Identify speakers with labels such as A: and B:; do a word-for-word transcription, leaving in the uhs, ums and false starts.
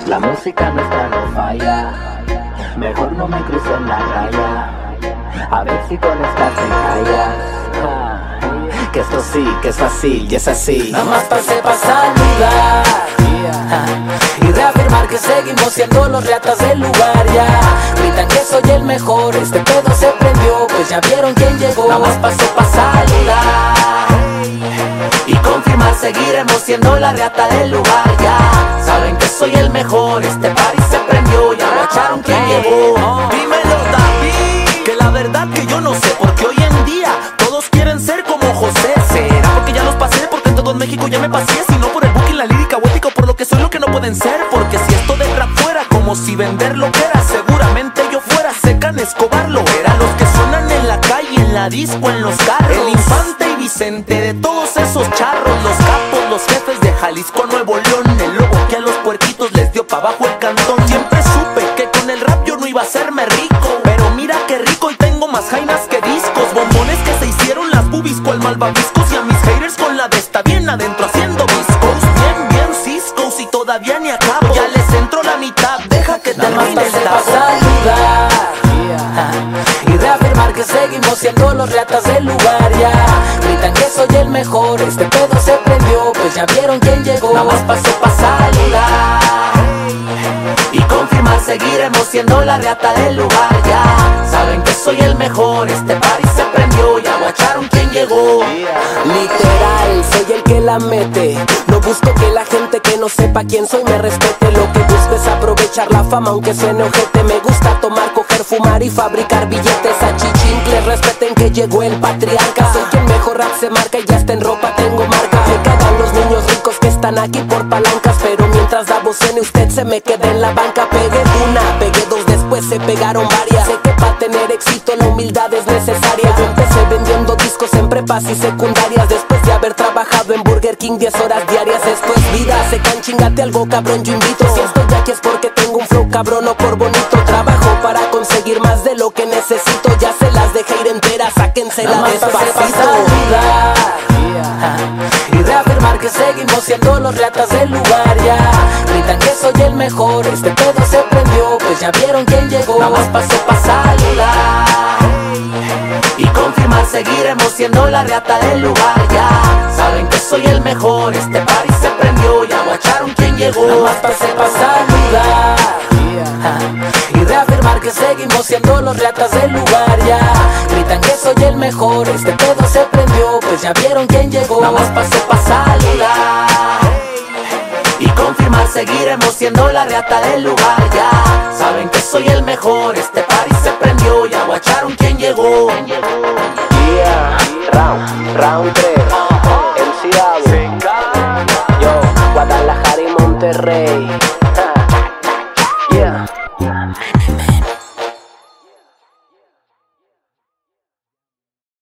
A: La música nuestra no falla, mejor no me cruce en la raya. A ver si con esta te callas. Ah, que esto sí, que es fácil y es así.
B: Nada más pasé pa' saludar y reafirmar que seguimos siendo los reatas del lugar. Ya gritan que soy el mejor, este pedo se prendió, pues ya vieron quién llegó. Nada más pasé pa' saludar y confirmar seguiremos siendo la reata del lugar. Ya saben que soy el mejor, este party se prendió, ya guacharon quién llegó.
C: Dímelo, David, que la verdad que yo no sé, porque hoy en día todos quieren ser como José. ¿Será porque ya los pasé? Porque en todo México ya me pasé. Si no por el booking, la lírica poética, por lo que soy lo que no pueden ser. Porque si esto de rap fuera como si vender lo que era, seguramente yo fuera Secan Escobar lo era. Los que suenan en la calle, en la disco, en los carros, el Infante y Vicente, de todos esos charros, los capos, los jefes de Jalisco, Nuevo León, el lobo que a los puerquitos les dio pa' abajo el cantón. Siempre supe que con el rap yo no iba a hacerme rico, pero mira qué rico y tengo más jainas que discos. Bombones que se hicieron las boobies cual malvaviscos, y a mis haters con la de esta bien adentro haciendo viscos. Bien, bien ciscos y todavía ni acabo, ya les entro la mitad, deja que termine
B: el
C: esta.
B: saludar y reafirmar que seguimos siendo los reatas del lugar. Ya gritan que soy el mejor, este pedo se prendió, pues ya vieron quién llegó. Nada más pasé pa' saludar y confirmar seguiremos siendo la reata del lugar. Ya saben que soy el mejor, este party se prendió, ya guacharon quién llegó. Literal, soy el que la mete, no busco que la gente que no sepa quién soy me respete. Lo que busco es aprovechar la fama aunque suene ojete. Me gusta tomar, coger, fumar y fabricar billetes. A chichincles respeten que llegó el patriarca. Soy quien mejor rap se marca y ya está en ropa tengo marca. Me cagan los niños ricos que están aquí por palancas, pero mientras Davos suene usted se me queda en la banca. Pegué una, pegué dos, después se pegaron varias. Sé que para tener éxito la humildad es necesaria. Yo empecé vendiendo discos en prepas y secundarias, después de haber trabajado en Burger King diez horas diarias. Esto es vida, Secan, chingate algo cabrón, yo invito. Si estoy aquí es porque tengo un flow cabrón, no por bonito. Trabajo para conseguir más de lo que necesito, ya se las dejé ir enteras, sáquensela despacito. Y reafirmar que seguimos siendo los reatas del lugar. Ya gritan que soy el mejor, este pedo se prendió, pues ya vieron quién llegó. Nada más pasé pa' saludar y confirmar seguiremos siendo la reata del lugar. Ya saben que soy el mejor, este party se prendió, ya guacharon quién llegó. Nada más pasé pa' saludar y reafirmar que seguimos siendo los reatas del lugar. Ya gritan que soy el mejor, este pedo se prendió, pues ya vieron quién llegó. Nada más pasé pa' saludar y confirmar seguiremos siendo la reata del lugar. Ya saben que soy el mejor, este party se prendió, ya guacharon quién llegó.
A: Yeah, round, round tres, M C Davo, yo, Guadalajara y Monterrey.